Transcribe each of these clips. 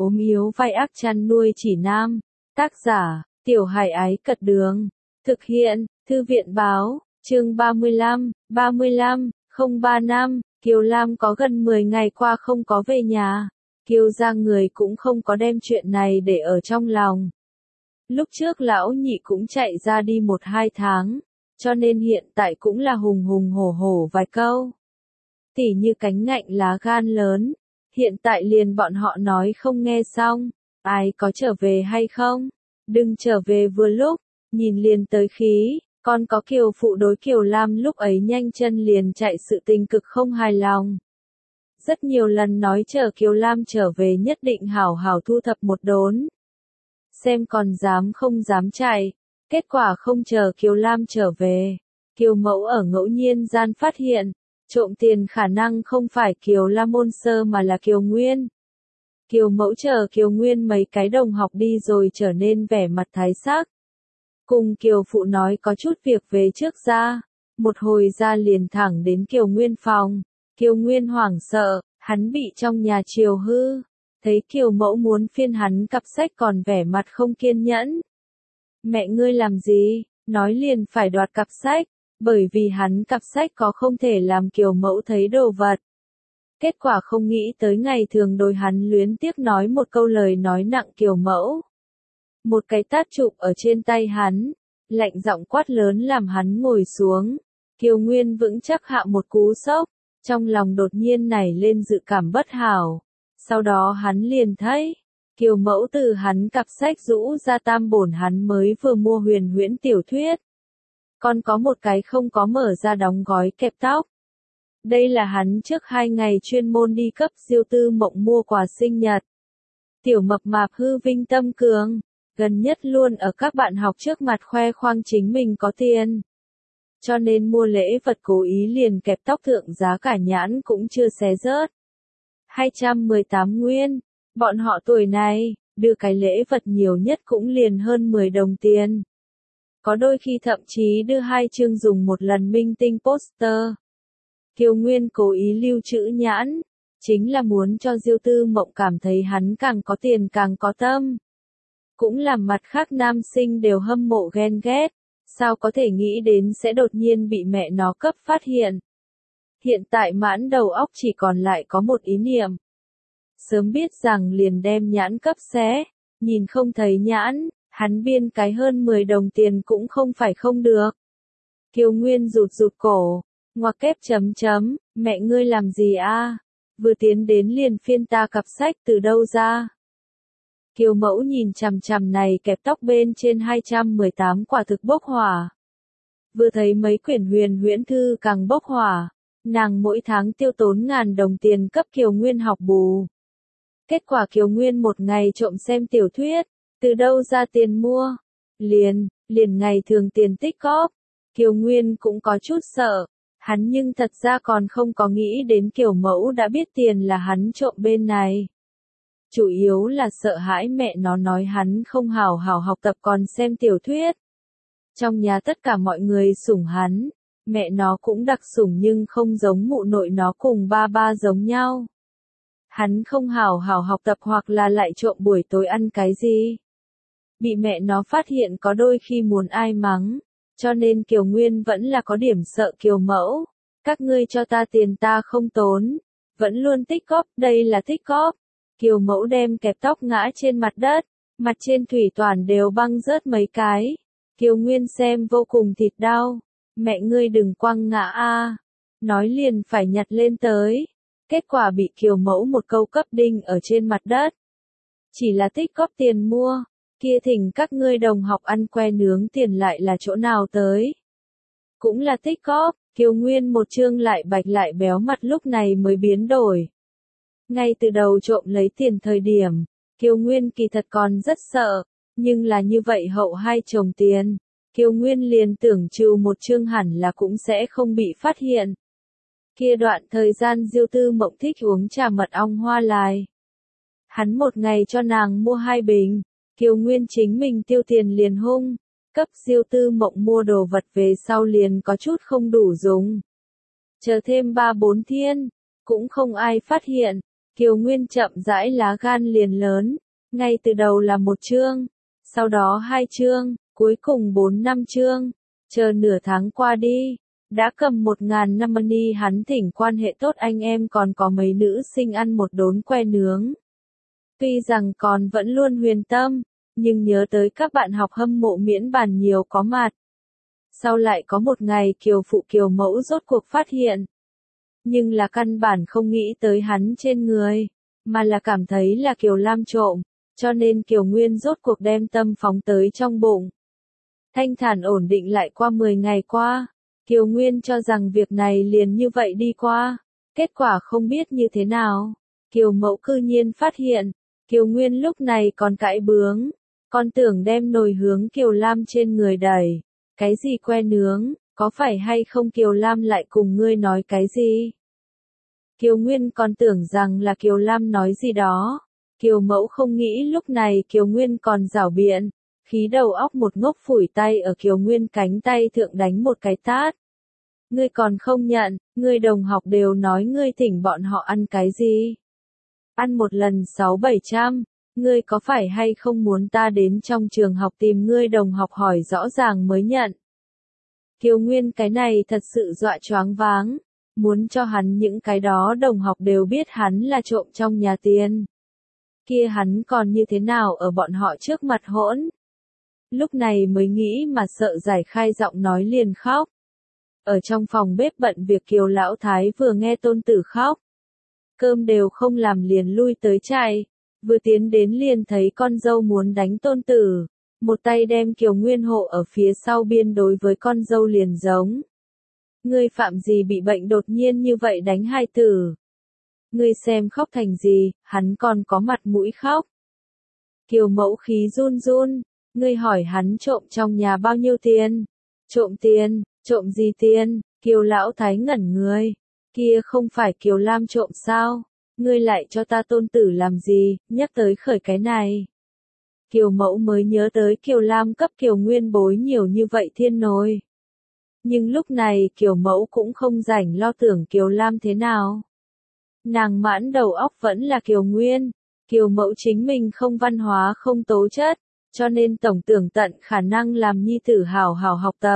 ốm yếu vai ác chăn nuôi chỉ nam. Tác giả, Tiểu Hải Ái Cật Đường. Thực hiện, Thư viện Báo, chương 35, 035, Kiều Lam có gần 10 ngày qua không có về nhà. Kiều gia người cũng không có đem chuyện này để ở trong lòng. Lúc trước lão nhị cũng chạy ra đi 1-2 tháng, cho nên hiện tại cũng là hùng hùng hổ hổ vài câu. Tỉ như cánh ngạnh lá gan lớn, hiện tại liền bọn họ nói không nghe xong, ai có trở về hay không? Đừng trở về vừa lúc, nhìn liền tới khí, còn có Kiều phụ đối Kiều Lam lúc ấy nhanh chân liền chạy sự tình cực không hài lòng. Rất nhiều lần nói chờ Kiều Lam trở về nhất định hảo hảo thu thập một đốn. Xem còn dám không dám chạy, kết quả không chờ Kiều Lam trở về. Kiều mẫu ở ngẫu nhiên gian phát hiện, trộm tiền khả năng không phải Kiều Lam môn sơ mà là Kiều Nguyên. Kiều mẫu chờ Kiều Nguyên mấy cái đồng học đi rồi trở nên vẻ mặt thái sắc. Cùng Kiều phụ nói có chút việc về trước ra, một hồi ra liền thẳng đến Kiều Nguyên phòng. Kiều Nguyên hoảng sợ, hắn bị trong nhà chiều hư. Thấy Kiều mẫu muốn phiên hắn cặp sách còn vẻ mặt không kiên nhẫn. Mẹ ngươi làm gì, nói liền phải đoạt cặp sách, bởi vì hắn cặp sách có không thể làm Kiều mẫu thấy đồ vật. Kết quả không nghĩ tới ngày thường đôi hắn luyến tiếc nói một câu lời nói nặng Kiều mẫu. Một cái tát chụp ở trên tay hắn, lạnh giọng quát lớn làm hắn ngồi xuống. Kiều Nguyên vững chắc hạ một cú sốc, trong lòng đột nhiên nảy lên dự cảm bất hảo. Sau đó hắn liền thấy, Kiều mẫu từ hắn cặp sách rũ ra tam bổn hắn mới vừa mua huyền huyễn tiểu thuyết. Còn có một cái không có mở ra đóng gói kẹp tóc. Đây là hắn trước 2 ngày chuyên môn đi cấp Diêu Tư Mộng mua quà sinh nhật. Tiểu mập mạp hư vinh tâm cường, gần nhất luôn ở các bạn học trước mặt khoe khoang chính mình có tiền. Cho nên mua lễ vật cố ý liền kẹp tóc thượng giá cả nhãn cũng chưa xé rớt. 218 nguyên, bọn họ tuổi này, đưa cái lễ vật nhiều nhất cũng liền hơn 10 đồng tiền. Có đôi khi thậm chí đưa 2 chương dùng một lần minh tinh poster. Kiều Nguyên cố ý lưu trữ nhãn, chính là muốn cho Diêu Tư Mộng cảm thấy hắn càng có tiền càng có tâm. Cũng làm mặt khác nam sinh đều hâm mộ ghen ghét, sao có thể nghĩ đến sẽ đột nhiên bị mẹ nó cấp phát hiện. Hiện tại mãn đầu óc chỉ còn lại có một ý niệm. Sớm biết rằng liền đem nhãn cấp xé, nhìn không thấy nhãn, hắn biên cái hơn 10 đồng tiền cũng không phải không được. Kiều Nguyên rụt rụt cổ, ngoặc kép chấm chấm, mẹ ngươi làm gì a? Vừa tiến đến liền phiên ta cặp sách từ đâu ra? Kiều mẫu nhìn chằm chằm này kẹp tóc bên trên 218 quả thực bốc hỏa. Vừa thấy mấy quyển huyền huyễn thư càng bốc hỏa, nàng mỗi tháng tiêu tốn ngàn đồng tiền cấp Kiều Nguyên học bù. Kết quả Kiều Nguyên một ngày trộm xem tiểu thuyết, từ đâu ra tiền mua? Liền ngày thường tiền tích góp. Kiều Nguyên cũng có chút sợ, hắn nhưng thật ra còn không có nghĩ đến Kiều mẫu đã biết tiền là hắn trộm bên này. Chủ yếu là sợ hãi mẹ nó nói hắn không hào hào học tập còn xem tiểu thuyết. Trong nhà tất cả mọi người sủng hắn, mẹ nó cũng đặc sủng nhưng không giống mụ nội nó cùng ba ba giống nhau. Hắn không hào hào học tập hoặc là lại trộm buổi tối ăn cái gì. Bị mẹ nó phát hiện có đôi khi muốn ai mắng, cho nên Kiều Nguyên vẫn là có điểm sợ Kiều mẫu. Các ngươi cho ta tiền ta không tốn, vẫn luôn tích góp, đây là tích góp. Kiều mẫu đem kẹp tóc ngã trên mặt đất, mặt trên thủy toàn đều băng rớt mấy cái. Kiều Nguyên xem vô cùng thịt đau, mẹ ngươi đừng quăng ngã a, nói liền phải nhặt lên tới. Kết quả bị Kiều mẫu một câu cấp đinh ở trên mặt đất. Chỉ là tích góp tiền mua, kia thỉnh các ngươi đồng học ăn que nướng tiền lại là chỗ nào tới. Cũng là tích góp, Kiều Nguyên một chương lại bạch lại béo mặt lúc này mới biến đổi. Ngay từ đầu trộm lấy tiền thời điểm, Kiều Nguyên kỳ thật còn rất sợ, nhưng là như vậy hậu hai chồng tiền, Kiều Nguyên liền tưởng trừ một chương hẳn là cũng sẽ không bị phát hiện. Kia đoạn thời gian Diêu Tư Mộng thích uống trà mật ong hoa lài. Hắn một ngày cho nàng mua 2 bình, Kiều Nguyên chính mình tiêu tiền liền hung, cấp Diêu Tư Mộng mua đồ vật về sau liền có chút không đủ dùng. Chờ thêm 3-4 thiên, cũng không ai phát hiện, Kiều Nguyên chậm rãi lá gan liền lớn, ngay từ đầu là 1 chương, sau đó 2 chương, cuối cùng 4-5 chương. Chờ nửa tháng qua đi, đã cầm 1.000 năm money hắn thỉnh quan hệ tốt anh em còn có mấy nữ sinh ăn một đốn que nướng. Tuy rằng còn vẫn luôn huyền tâm, nhưng nhớ tới các bạn học hâm mộ miễn bàn nhiều có mặt. Sau lại có một ngày Kiều phụ Kiều mẫu rốt cuộc phát hiện. Nhưng là căn bản không nghĩ tới hắn trên người, mà là cảm thấy là Kiều Lam trộm, cho nên Kiều Nguyên rốt cuộc đem tâm phóng tới trong bụng. Thanh thản ổn định lại qua 10 ngày qua, Kiều Nguyên cho rằng việc này liền như vậy đi qua, kết quả không biết như thế nào. Kiều mẫu cư nhiên phát hiện, Kiều Nguyên lúc này còn cãi bướng, con tưởng đem nồi hướng Kiều Lam trên người đẩy. Cái gì que nướng, có phải hay không Kiều Lam lại cùng ngươi nói cái gì? Kiều Nguyên còn tưởng rằng là Kiều Lam nói gì đó. Kiều mẫu không nghĩ lúc này Kiều Nguyên còn giảo biện, khí đầu óc một ngốc phủi tay ở Kiều Nguyên cánh tay thượng đánh một cái tát. Ngươi còn không nhận, ngươi đồng học đều nói ngươi thỉnh bọn họ ăn cái gì? Ăn một lần 600-700, ngươi có phải hay không muốn ta đến trong trường học tìm ngươi đồng học hỏi rõ ràng mới nhận? Kiều Nguyên cái này thật sự dọa choáng váng, muốn cho hắn những cái đó đồng học đều biết hắn là trộm trong nhà tiền. Kia hắn còn như thế nào ở bọn họ trước mặt hỗn? Lúc này mới nghĩ mà sợ giải khai giọng nói liền khóc. Ở trong phòng bếp bận việc Kiều Lão Thái vừa nghe tôn tử khóc. Cơm đều không làm liền lui tới chạy, vừa tiến đến liền thấy con dâu muốn đánh tôn tử. Một tay đem Kiều Nguyên hộ ở phía sau biên đối với con dâu liền giống. Ngươi phạm gì bị bệnh đột nhiên như vậy đánh hai tử? Ngươi xem khóc thành gì, hắn còn có mặt mũi khóc. Kiều mẫu khí run run, ngươi hỏi hắn trộm trong nhà bao nhiêu tiền? Trộm tiền, trộm gì tiền? Kiều Lão Thái ngẩn người, kia không phải Kiều Lam trộm sao? Ngươi lại cho ta tôn tử làm gì, nhắc tới khởi cái này. Kiều mẫu mới nhớ tới Kiều Lam cấp Kiều Nguyên bối nhiều như vậy thiên nồi. Nhưng lúc này Kiều mẫu cũng không rảnh lo tưởng Kiều Lam thế nào. Nàng mãn đầu óc vẫn là Kiều Nguyên. Kiều mẫu chính mình không văn hóa không tố chất, cho nên tổng tưởng tận khả năng làm nhi tử hảo hảo học tập.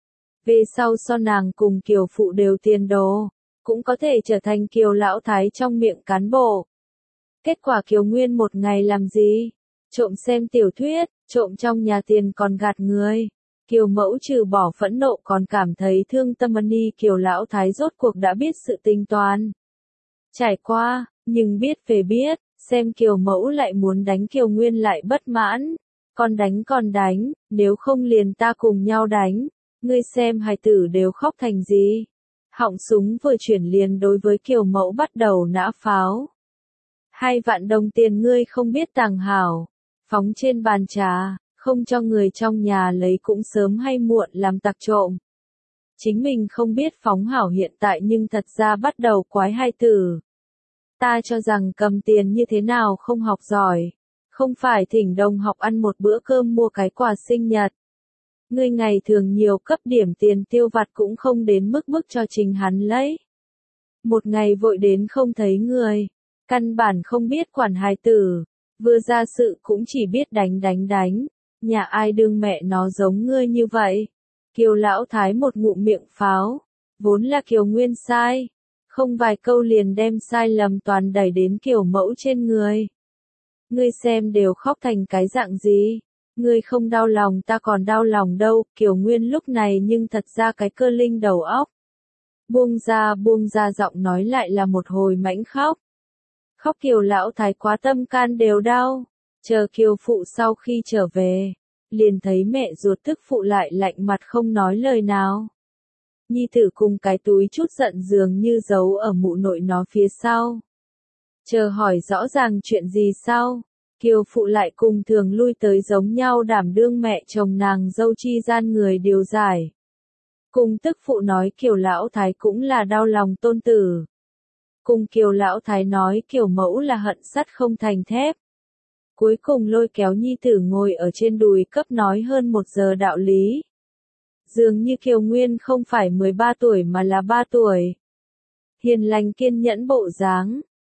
Về sau so nàng cùng Kiều phụ đều tiền đồ, cũng có thể trở thành Kiều Lão Thái trong miệng cán bộ. Kết quả Kiều Nguyên một ngày làm gì? Trộm xem tiểu thuyết, trộm trong nhà tiền còn gạt người. Kiều mẫu trừ bỏ phẫn nộ còn cảm thấy thương tâm money Kiều Lão Thái rốt cuộc đã biết sự tính toán. Trải qua, nhưng biết về biết, xem Kiều mẫu lại muốn đánh Kiều Nguyên lại bất mãn. Còn đánh, nếu không liền ta cùng nhau đánh. Ngươi xem hài tử đều khóc thành gì. Họng súng vừa chuyển liền đối với Kiều mẫu bắt đầu nã pháo. 2 vạn đồng tiền ngươi không biết tàng hảo. Phóng trên bàn trà, không cho người trong nhà lấy cũng sớm hay muộn làm tặc trộm. Chính mình không biết phóng hảo hiện tại nhưng thật ra bắt đầu quái hai tử. Ta cho rằng cầm tiền như thế nào không học giỏi. Không phải thỉnh đồng học ăn một bữa cơm mua cái quà sinh nhật. Ngươi ngày thường nhiều cấp điểm tiền tiêu vặt cũng không đến mức bức cho trình hắn lấy. Một ngày vội đến không thấy người. Căn bản không biết quản hài tử. Vừa ra sự cũng chỉ biết đánh. Nhà ai đương mẹ nó giống ngươi như vậy. Kiều Lão Thái một ngụm miệng pháo. Vốn là Kiều Nguyên sai. Không vài câu liền đem sai lầm toàn đẩy đến Kiều mẫu trên người. Ngươi xem đều khóc thành cái dạng gì. Ngươi không đau lòng ta còn đau lòng đâu. Kiều Nguyên lúc này nhưng thật ra cái cơ linh đầu óc. Buông ra giọng nói lại là một hồi mãnh khóc. Khóc Kiều Lão Thái quá tâm can đều đau. Chờ Kiều phụ sau khi trở về, liền thấy mẹ ruột tức phụ lại lạnh mặt không nói lời nào. Nhi tử cùng cái túi chút giận dường như giấu ở mụ nội nó phía sau. Chờ hỏi rõ ràng chuyện gì sau, Kiều phụ lại cùng thường lui tới giống nhau đảm đương mẹ chồng nàng dâu chi gian người điều giải. Cùng tức phụ nói Kiều Lão Thái cũng là đau lòng tôn tử. Cùng Kiều Lão Thái nói Kiều mẫu là hận sắt không thành thép. Cuối cùng lôi kéo nhi tử ngồi ở trên đùi cấp nói hơn 1 giờ đạo lý. Dường như Kiều Nguyên không phải 13 tuổi mà là 3 tuổi. Hiền lành kiên nhẫn bộ dáng,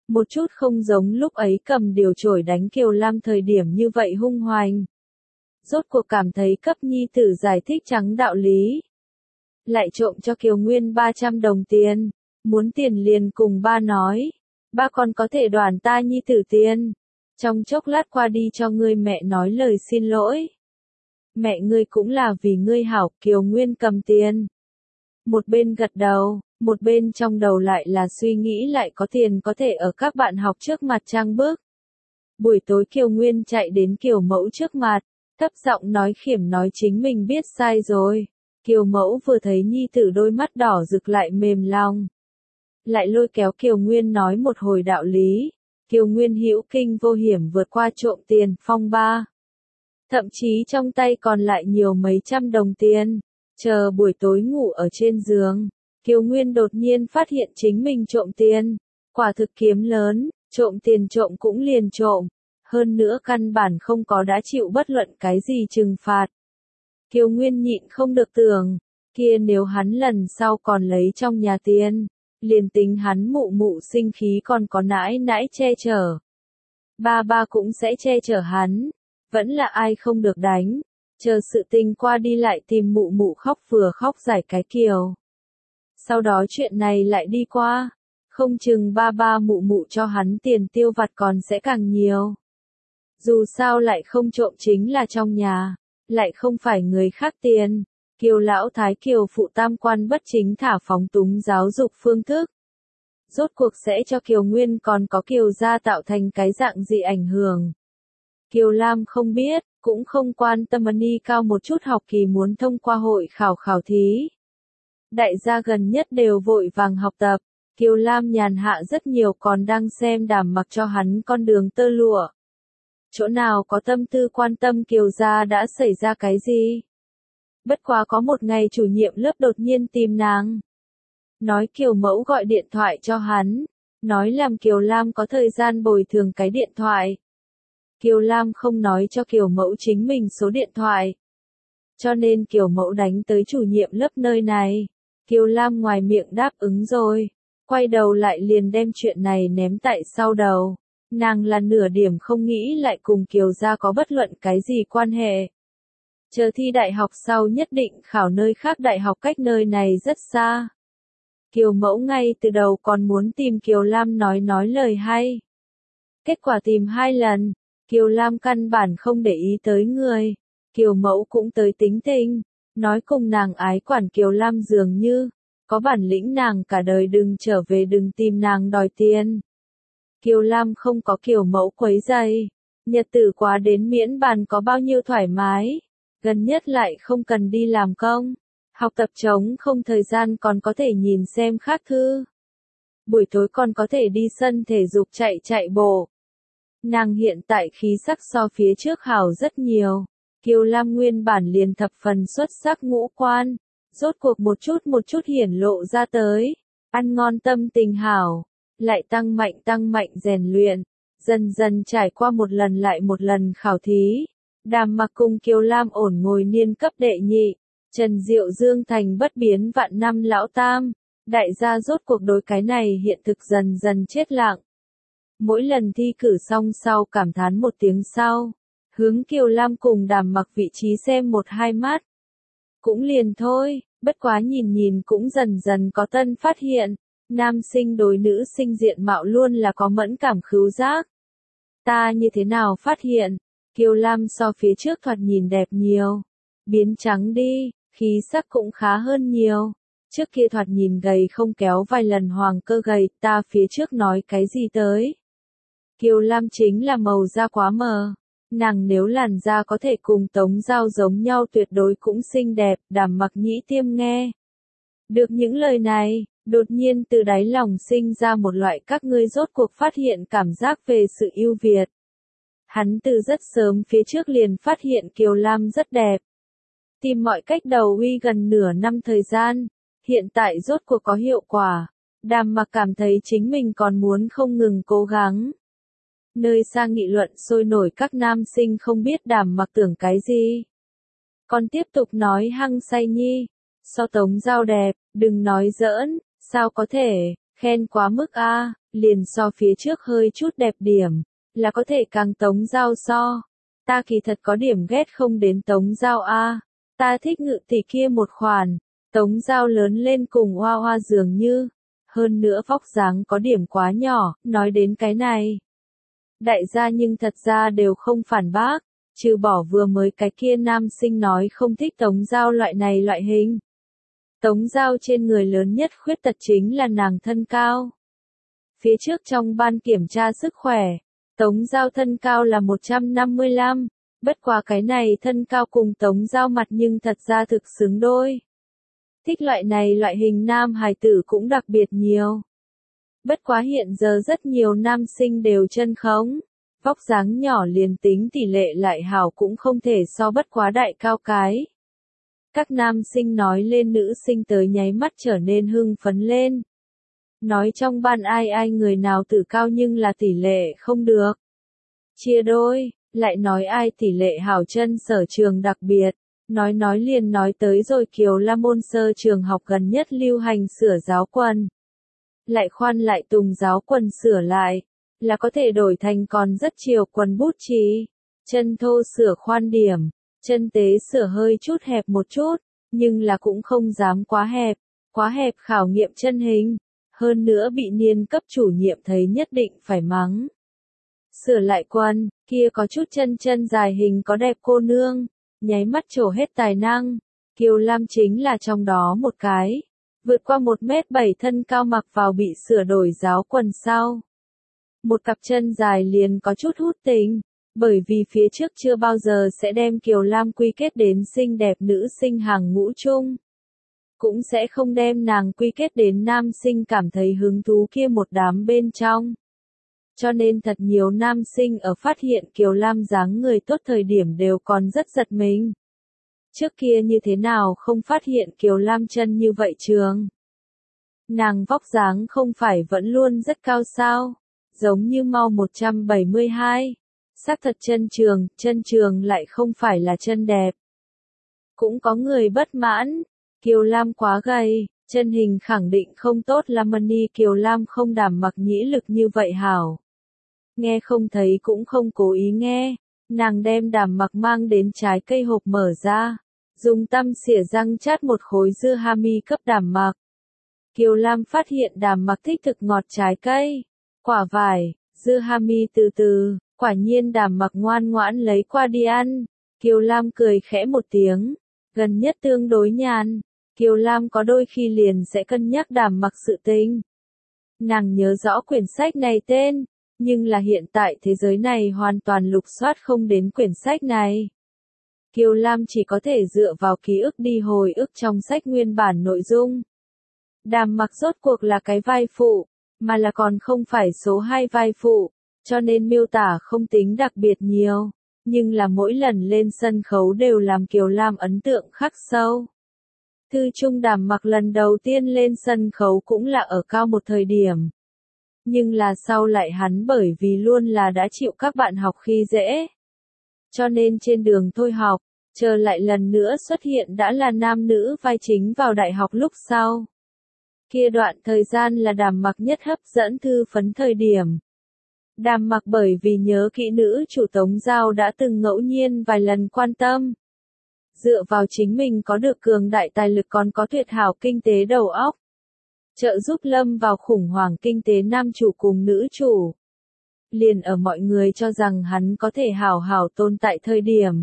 Một chút không giống lúc ấy cầm điều chổi đánh Kiều Lam thời điểm như vậy hung hoành. Rốt cuộc cảm thấy cấp nhi tử giải thích trắng đạo lý. Lại trộm cho Kiều Nguyên 300 đồng tiền. Muốn tiền liền cùng ba nói. Ba còn có thể đoản ta nhi tử tiền. Trong chốc lát qua đi cho ngươi mẹ nói lời xin lỗi. Mẹ ngươi cũng là vì ngươi hảo. Kiều Nguyên cầm tiền. Một bên gật đầu, một bên trong đầu lại là suy nghĩ lại có tiền có thể ở các bạn học trước mặt trang bức. Buổi tối Kiều Nguyên chạy đến Kiều Mẫu trước mặt, thấp giọng nói khiểm nói chính mình biết sai rồi. Kiều Mẫu vừa thấy nhi tử đôi mắt đỏ rực lại mềm lòng. Lại lôi kéo Kiều Nguyên nói một hồi đạo lý. Kiều Nguyên hữu kinh vô hiểm vượt qua trộm tiền, phong ba. Thậm chí trong tay còn lại nhiều mấy trăm đồng tiền. Chờ buổi tối ngủ ở trên giường, Kiều Nguyên đột nhiên phát hiện chính mình trộm tiền. Quả thực kiếm lớn, trộm tiền trộm cũng liền trộm. Hơn nữa căn bản không có đã chịu bất luận cái gì trừng phạt. Kiều Nguyên nhịn không được tưởng, kia nếu hắn lần sau còn lấy trong nhà tiền, liền tính hắn mụ mụ sinh khí còn có nãi nãi che chở. Ba ba cũng sẽ che chở hắn, vẫn là ai không được đánh. Chờ sự tình qua đi lại tìm mụ mụ khóc vừa khóc giải cái Kiều. Sau đó chuyện này lại đi qua, không chừng ba ba mụ mụ cho hắn tiền tiêu vặt còn sẽ càng nhiều. Dù sao lại không trộm chính là trong nhà, lại không phải người khác tiền. Kiều lão thái Kiều phụ tam quan bất chính thả phóng túng giáo dục phương thức. Rốt cuộc sẽ cho Kiều Nguyên còn có Kiều gia tạo thành cái dạng gì ảnh hưởng. Kiều Lam không biết, cũng không quan tâm ni cao một chút học kỳ muốn thông qua hội khảo thí. Đại gia gần nhất đều vội vàng học tập, Kiều Lam nhàn hạ rất nhiều còn đang xem Đàm Mặc cho hắn con đường tơ lụa. Chỗ nào có tâm tư quan tâm Kiều gia đã xảy ra cái gì. Bất quá có một ngày chủ nhiệm lớp đột nhiên tìm nàng. Nói Kiều Mẫu gọi điện thoại cho hắn, nói làm Kiều Lam có thời gian bồi thường cái điện thoại. Kiều Lam không nói cho Kiều Mẫu chính mình số điện thoại. Cho nên Kiều Mẫu đánh tới chủ nhiệm lớp nơi này. Kiều Lam ngoài miệng đáp ứng rồi. Quay đầu lại liền đem chuyện này ném tại sau đầu. Nàng là nửa điểm không nghĩ lại cùng Kiều gia có bất luận cái gì quan hệ. Chờ thi đại học sau nhất định khảo nơi khác đại học cách nơi này rất xa. Kiều Mẫu ngay từ đầu còn muốn tìm Kiều Lam nói lời hay. Kết quả tìm 2 lần. Kiều Lam căn bản không để ý tới người. Kiều Mẫu cũng tới tính tình. Nói cùng nàng ái quản Kiều Lam dường như. Có bản lĩnh nàng cả đời đừng trở về đừng tìm nàng đòi tiền. Kiều Lam không có Kiều Mẫu quấy rầy. Nhật tử quá đến miễn bàn có bao nhiêu thoải mái. Gần nhất lại không cần đi làm công. Học tập trống không thời gian còn có thể nhìn xem khác thư. Buổi tối còn có thể đi sân thể dục chạy bộ. Nàng hiện tại khí sắc so phía trước hảo rất nhiều. Kiều Lam nguyên bản liền thập phần xuất sắc ngũ quan. Rốt cuộc một chút hiển lộ ra tới. Ăn ngon tâm tình hảo. Lại tăng mạnh rèn luyện. Dần dần trải qua một lần lại một lần khảo thí. Đàm Mặc cùng Kiều Lam ổn ngồi niên cấp đệ nhị. Trần Diệu Dương thành bất biến vạn năm lão tam. Đại gia rốt cuộc đối cái này hiện thực dần dần chết lặng. Mỗi lần thi cử xong sau cảm thán một tiếng sau. Hướng Kiều Lam cùng Đàm Mặc vị trí xem một hai mắt. Cũng liền thôi, bất quá nhìn cũng dần dần có tân phát hiện. Nam sinh đối nữ sinh diện mạo luôn là có mẫn cảm khứu giác. Ta như thế nào phát hiện? Kiều Lam so phía trước thoạt nhìn đẹp nhiều. Biến trắng đi, khí sắc cũng khá hơn nhiều. Trước kia thoạt nhìn gầy không kéo vài lần hoàng cơ gầy, ta phía trước nói cái gì tới? Kiều Lam chính là màu da quá mờ. Nàng nếu làn da có thể cùng Tống Giao giống nhau tuyệt đối cũng xinh đẹp, Đàm Mặc Nhĩ Tiêm nghe. Được những lời này, đột nhiên từ đáy lòng sinh ra một loại các ngươi rốt cuộc phát hiện cảm giác về sự ưu việt. Hắn từ rất sớm phía trước liền phát hiện Kiều Lam rất đẹp. Tìm mọi cách đầu uy gần nửa năm thời gian, hiện tại rốt cuộc có hiệu quả. Đàm Mặc cảm thấy chính mình còn muốn không ngừng cố gắng. Nơi xa nghị luận sôi nổi các nam sinh không biết Đàm Mặc tưởng cái gì. Còn tiếp tục nói hăng say nhi. So Tống Giao đẹp, đừng nói giỡn, sao có thể, khen quá mức a. liền so phía trước hơi chút đẹp điểm, là có thể càng Tống Giao so. Ta kỳ thật có điểm ghét không đến Tống Giao a, ta thích Ngự tỷ kia một khoản, Tống Giao lớn lên cùng Hoa Hoa dường như, hơn nữa vóc dáng có điểm quá nhỏ, nói đến cái này. Đại gia nhưng thật ra đều không phản bác, trừ bỏ vừa mới cái kia nam sinh nói không thích Tống Giao loại này loại hình. Tống Giao trên người lớn nhất khuyết tật chính là nàng thân cao. Phía trước trong ban kiểm tra sức khỏe, Tống Giao thân cao là 155, bất quá cái này thân cao cùng Tống Giao mặt nhưng thật ra thực xứng đôi. Thích loại này loại hình nam hài tử cũng đặc biệt nhiều. Bất quá hiện giờ rất nhiều nam sinh đều chân khống, vóc dáng nhỏ liền tính tỷ lệ lại hảo cũng không thể so bất quá đại cao cái. Các nam sinh nói lên nữ sinh tới nháy mắt trở nên hưng phấn lên. Nói trong ban ai người nào tử cao nhưng là tỷ lệ không được. Chia đôi, lại nói ai tỷ lệ hảo chân sở trường đặc biệt. Nói liền nói tới rồi Kiều La môn sơ trường học gần nhất lưu hành sửa giáo quần. Lại khoan lại tùng giáo quần sửa lại, là có thể đổi thành còn rất chiều quần bút chì. Chân thô sửa khoan điểm, chân tế sửa hơi chút hẹp một chút, nhưng là cũng không dám quá hẹp khảo nghiệm chân hình. Hơn nữa bị niên cấp chủ nhiệm thấy nhất định phải mắng. Sửa lại quần, kia có chút chân dài hình có đẹp cô nương, nháy mắt trổ hết tài năng. Kiều Lam chính là trong đó một cái, vượt qua 1m7 thân cao mặc vào bị sửa đổi giáo quần sau. Một cặp chân dài liền có chút hút tình, bởi vì phía trước chưa bao giờ sẽ đem Kiều Lam quy kết đến xinh đẹp nữ sinh hàng ngũ chung. Cũng sẽ không đem nàng quy kết đến nam sinh cảm thấy hứng thú kia một đám bên trong. Cho nên thật nhiều nam sinh ở phát hiện Kiều Lam dáng người tốt thời điểm đều còn rất giật mình. Trước kia như thế nào không phát hiện Kiều Lam chân như vậy trường. Nàng vóc dáng không phải vẫn luôn rất cao sao, giống như mau 172. Xác thật chân trường lại không phải là chân đẹp. Cũng có người bất mãn, Kiều Lam quá gầy, chân hình khẳng định không tốt Lamani Kiều Lam không đảm mặc nhĩ lực như vậy hảo. Nghe không thấy cũng không cố ý nghe, nàng đem đảm mặc mang đến trái cây hộp mở ra, dùng tăm xỉa răng chát một khối dưa hami cấp đảm mặc. Kiều Lam phát hiện đảm mặc thích thực ngọt trái cây, quả vải, dưa hami từ từ, quả nhiên đảm mặc ngoan ngoãn lấy qua đi ăn. Kiều Lam cười khẽ một tiếng, gần nhất tương đối nhàn. Kiều Lam có đôi khi liền sẽ cân nhắc đảm mặc sự tình. Nàng nhớ rõ quyển sách này tên, nhưng là hiện tại thế giới này hoàn toàn lục soát không đến quyển sách này. Kiều Lam chỉ có thể dựa vào ký ức đi hồi ức trong sách nguyên bản nội dung. Đàm mặc rốt cuộc là cái vai phụ, mà là còn không phải số 2 vai phụ, cho nên miêu tả không tính đặc biệt nhiều, nhưng là mỗi lần lên sân khấu đều làm Kiều Lam ấn tượng khắc sâu. Thư Trung Đàm mặc lần đầu tiên lên sân khấu cũng là ở cao một thời điểm. Nhưng là sau lại hắn bởi vì luôn là đã chịu các bạn học khi dễ. Cho nên trên đường thôi học, chờ lại lần nữa xuất hiện đã là nam nữ vai chính vào đại học lúc sau. Kia đoạn thời gian là Đàm mặc nhất hấp dẫn thư phấn thời điểm. Đàm mặc bởi vì nhớ kỹ nữ chủ Tống Giao đã từng ngẫu nhiên vài lần quan tâm. Dựa vào chính mình có được cường đại tài lực còn có tuyệt hảo kinh tế đầu óc. Trợ giúp lâm vào khủng hoảng kinh tế nam chủ cùng nữ chủ. Liền ở mọi người cho rằng hắn có thể hảo hảo tồn tại thời điểm.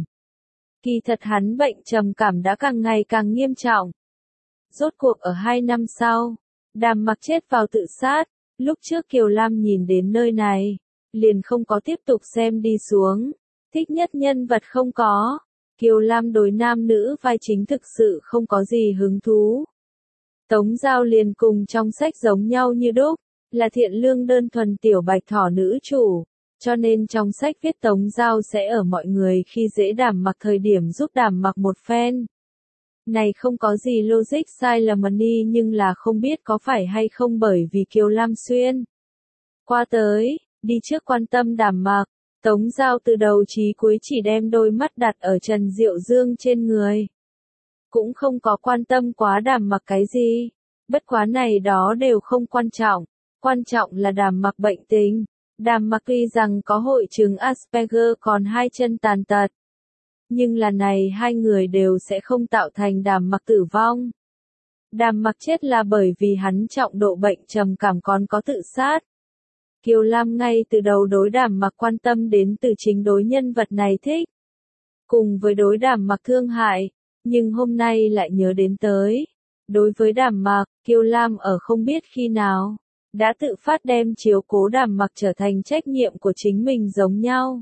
Kỳ thật hắn bệnh trầm cảm đã càng ngày càng nghiêm trọng. Rốt cuộc ở 2 năm sau, Đàm mặc chết vào tự sát. Lúc trước Kiều Lam nhìn đến nơi này, liền không có tiếp tục xem đi xuống. Thích nhất nhân vật không có. Kiều Lam đối nam nữ vai chính thực sự không có gì hứng thú. Tống Giao liền cùng trong sách giống nhau như đúc, là thiện lương đơn thuần tiểu bạch thỏ nữ chủ, cho nên trong sách viết Tống Giao sẽ ở mọi người khi dễ Đàm mặc thời điểm giúp Đàm mặc một phen. Này không có gì logic sai lầm đi nhưng là không biết có phải hay không bởi vì Kiều Lam xuyên qua tới, đi trước quan tâm Đàm mặc. Tống Giao từ đầu chí cuối chỉ đem đôi mắt đặt ở Trần Diệu Dương trên người. Cũng không có quan tâm quá Đàm mặc cái gì. Bất quá này đó đều không quan trọng. Quan trọng là Đàm Mặc bệnh tình. Đàm Mặc tuy rằng có hội chứng Asperger còn hai chân tàn tật. Nhưng lần này hai người đều sẽ không tạo thành Đàm Mặc tử vong. Đàm Mặc chết là bởi vì hắn trọng độ bệnh trầm cảm còn có tự sát. Kiều Lam ngay từ đầu đối Đàm Mặc quan tâm đến từ chính đối nhân vật này thích. Cùng với đối Đàm Mặc thương hại, nhưng hôm nay lại nhớ đến tới. Đối với Đàm Mặc, Kiều Lam ở không biết khi nào, đã tự phát đem chiếu cố Đàm Mặc trở thành trách nhiệm của chính mình giống nhau.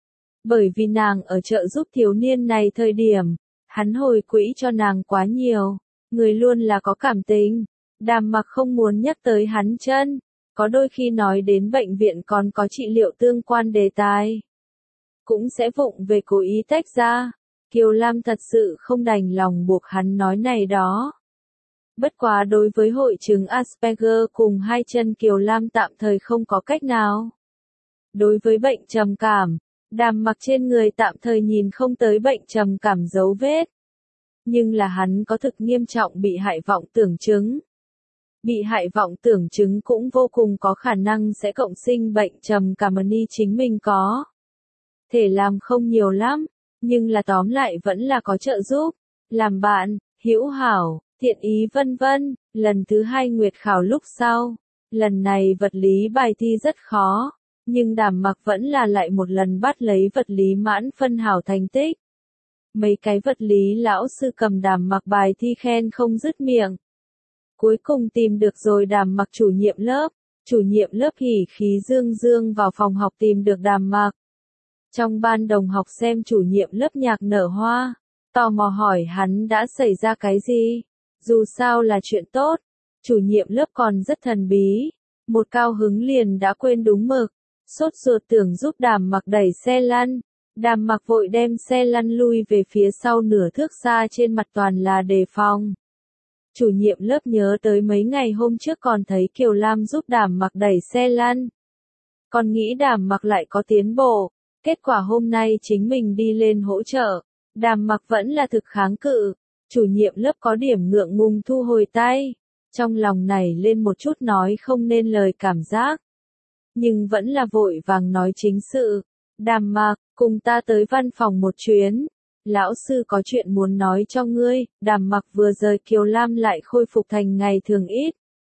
Bởi vì nàng ở trợ giúp thiếu niên này thời điểm, hắn hồi quỹ cho nàng quá nhiều, người luôn là có cảm tình. Đàm Mặc không muốn nhắc tới hắn chân, có đôi khi nói đến bệnh viện còn có trị liệu tương quan đề tài. Cũng sẽ vụng về cố ý tách ra. Kiều Lam thật sự không đành lòng buộc hắn nói này đó. Bất quá đối với hội chứng Asperger cùng hai chân Kiều Lam tạm thời không có cách nào. Đối với bệnh trầm cảm, Đàm Mặc trên người tạm thời nhìn không tới bệnh trầm cảm dấu vết. Nhưng là hắn có thực nghiêm trọng bị hại vọng tưởng chứng. Bị hại vọng tưởng chứng cũng vô cùng có khả năng sẽ cộng sinh bệnh trầm cảm ni chính mình có. Thể làm không nhiều lắm, nhưng là tóm lại vẫn là có trợ giúp. Làm bạn, hữu hảo, thiện ý vân vân. Lần thứ 2 nguyệt khảo lúc sau. Lần này vật lý bài thi rất khó. Nhưng Đàm Mặc vẫn là lại một lần bắt lấy vật lý mãn phân hảo thành tích. Mấy cái vật lý lão sư cầm Đàm Mặc bài thi khen không dứt miệng. Cuối cùng tìm được rồi Đàm Mặc chủ nhiệm lớp. Chủ nhiệm lớp hỉ khí dương dương vào phòng học tìm được Đàm Mặc. Trong ban đồng học xem chủ nhiệm lớp nhạc nở hoa. Tò mò hỏi hắn đã xảy ra cái gì. Dù sao là chuyện tốt. Chủ nhiệm lớp còn rất thần bí. Một cao hứng liền đã quên đúng mực. Sốt ruột tưởng giúp Đàm Mặc đẩy xe lăn. Đàm Mặc vội đem xe lăn lui về phía sau nửa thước xa, trên mặt toàn là đề phòng. Chủ nhiệm lớp nhớ tới mấy ngày hôm trước còn thấy Kiều Lam giúp Đàm Mặc đẩy xe lăn. Còn nghĩ Đàm Mặc lại có tiến bộ. Kết quả hôm nay chính mình đi lên hỗ trợ. Đàm Mặc vẫn là thực kháng cự. Chủ nhiệm lớp có điểm ngượng ngùng thu hồi tay. Trong lòng nảy lên một chút nói không nên lời cảm giác. Nhưng vẫn là vội vàng nói chính sự. Đàm Mặc, cùng ta tới văn phòng một chuyến. Lão sư có chuyện muốn nói cho ngươi. Đàm Mặc vừa rời Kiều Lam lại khôi phục thành ngày thường ít.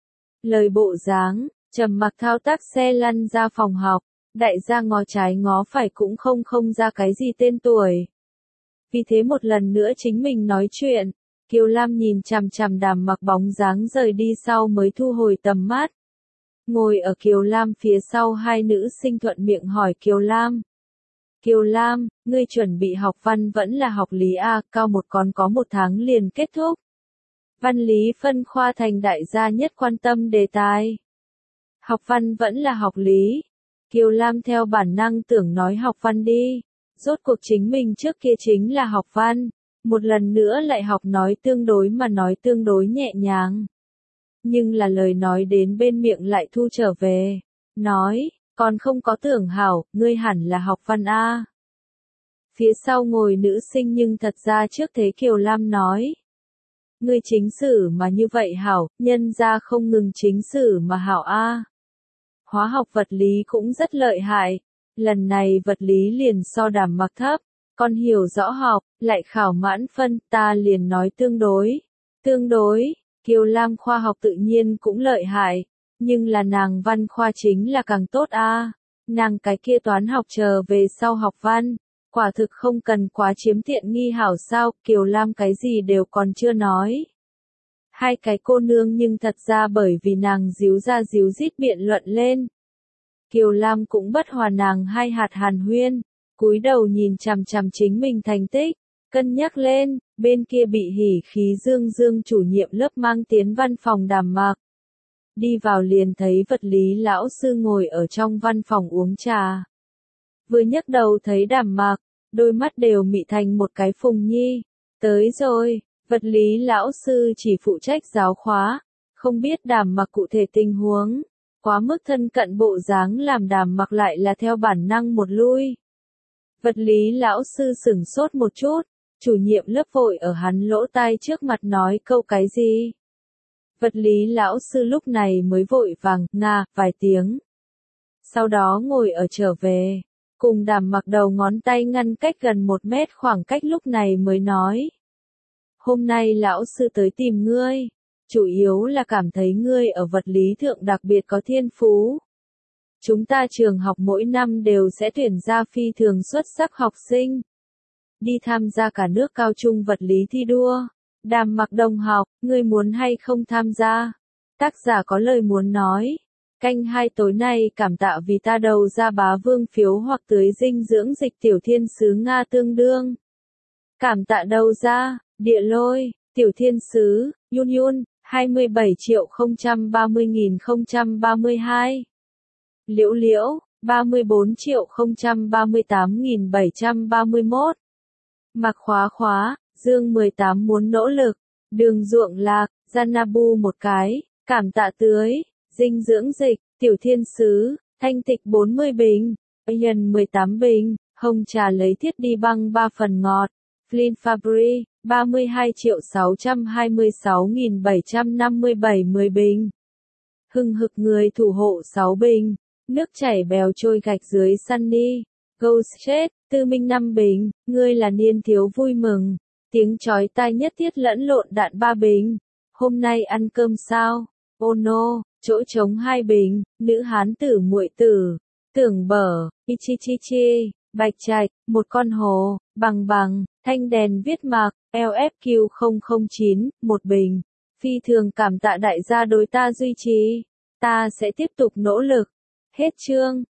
Lời bộ dáng, trầm mặc thao tác xe lăn ra phòng học. Đại gia ngó trái ngó phải cũng không ra cái gì tên tuổi. Vì thế một lần nữa chính mình nói chuyện. Kiều Lam nhìn chằm chằm Đàm Mặc bóng dáng rời đi sau mới thu hồi tầm mắt. Ngồi ở Kiều Lam phía sau hai nữ sinh thuận miệng hỏi Kiều Lam. Kiều Lam, ngươi chuẩn bị học văn vẫn là học lý A, cao một còn có 1 tháng liền kết thúc. Văn lý phân khoa thành đại gia nhất quan tâm đề tài. Học văn vẫn là học lý. Kiều Lam theo bản năng tưởng nói học văn đi. Rốt cuộc chính mình trước kia chính là học văn. Một lần nữa lại học nói tương đối mà nói tương đối nhẹ nhàng. Nhưng là lời nói đến bên miệng lại thu trở về. Nói, còn không có tưởng hảo, ngươi hẳn là học văn A. Phía sau ngồi nữ sinh nhưng thật ra trước thế Kiều Lam nói. Ngươi chính sử mà như vậy hảo, nhân ra không ngừng chính sử mà hảo A. Hóa học vật lý cũng rất lợi hại. Lần này vật lý liền so Đàm Mặc thấp. Còn hiểu rõ học, lại khảo mãn phân, ta liền nói tương đối. Tương đối, Kiều Lam khoa học tự nhiên cũng lợi hại. Nhưng là nàng văn khoa chính là càng tốt a. Nàng cái kia toán học chờ về sau học văn. Quả thực không cần quá chiếm tiện nghi hảo sao, Kiều Lam cái gì đều còn chưa nói. Hai cái cô nương nhưng thật ra bởi vì nàng díu ra díu dít biện luận lên. Kiều Lam cũng bất hòa nàng hai hạt hàn huyên, cúi đầu nhìn chằm chằm chính mình thành tích, cân nhắc lên, bên kia bị hỉ khí dương dương chủ nhiệm lớp mang tiến văn phòng Đàm Mặc. Đi vào liền thấy vật lý lão sư ngồi ở trong văn phòng uống trà. Vừa nhấc đầu thấy Đàm Mặc, đôi mắt đều mị thành một cái phùng nhi. Tới rồi, vật lý lão sư chỉ phụ trách giáo khóa, không biết Đàm Mặc cụ thể tình huống. Quá mức thân cận bộ dáng làm Đàm Mặc lại là theo bản năng một lui. Vật lý lão sư sửng sốt một chút, chủ nhiệm lớp vội ở hắn lỗ tai trước mặt nói câu cái gì. Vật lý lão sư lúc này mới vội vàng, vài tiếng. Sau đó ngồi ở trở về. Cùng Đàm Mặc đầu ngón tay ngăn cách gần 1 mét khoảng cách lúc này mới nói. Hôm nay lão sư tới tìm ngươi. Chủ yếu là cảm thấy ngươi ở vật lý thượng đặc biệt có thiên phú. Chúng ta trường học mỗi năm đều sẽ tuyển ra phi thường xuất sắc học sinh. Đi tham gia cả nước cao trung vật lý thi đua. Đàm Mặc đồng học, ngươi muốn hay không tham gia? Tác giả có lời muốn nói. Canh 2 tối nay cảm tạ vì ta đầu ra bá vương phiếu hoặc tưới dinh dưỡng dịch tiểu thiên sứ Nga tương đương. Cảm tạ đầu ra, địa lôi, tiểu thiên sứ, Yun Yun, 27.030.032. Liễu Liễu, 34.038.731. Mặc Khóa Khóa, Dương 18 muốn nỗ lực. Đường Ruộng Lạc, Janabu một cái, cảm tạ tưới, dinh dưỡng dịch, tiểu thiên sứ, Thanh Tịch 40 bình, Nhân 18 bình, Hồng Trà lấy thiết đi băng 3 phần ngọt, Flynn Fabry, 32.626.757 10 bình. Hưng Hực Người Thủ Hộ 6 bình, Nước Chảy Bèo Trôi Gạch Dưới Sunny, Ghost Chết, Tư Minh 5 bình, Ngươi là niên thiếu vui mừng, tiếng chói tai nhất thiết lẫn lộn đạn 3 bình. Hôm nay ăn cơm sao? Oh no, chỗ trống 2 bình, Nữ hán tử muội tử, Tưởng Bở, Ichichichi, Bạch Trạch, Một con hồ, Bằng Bằng, Thanh đèn viết mạc, LFQ 009, 1 bình. Phi thường cảm tạ đại gia đối ta duy trì. Ta sẽ tiếp tục nỗ lực. Hết chương.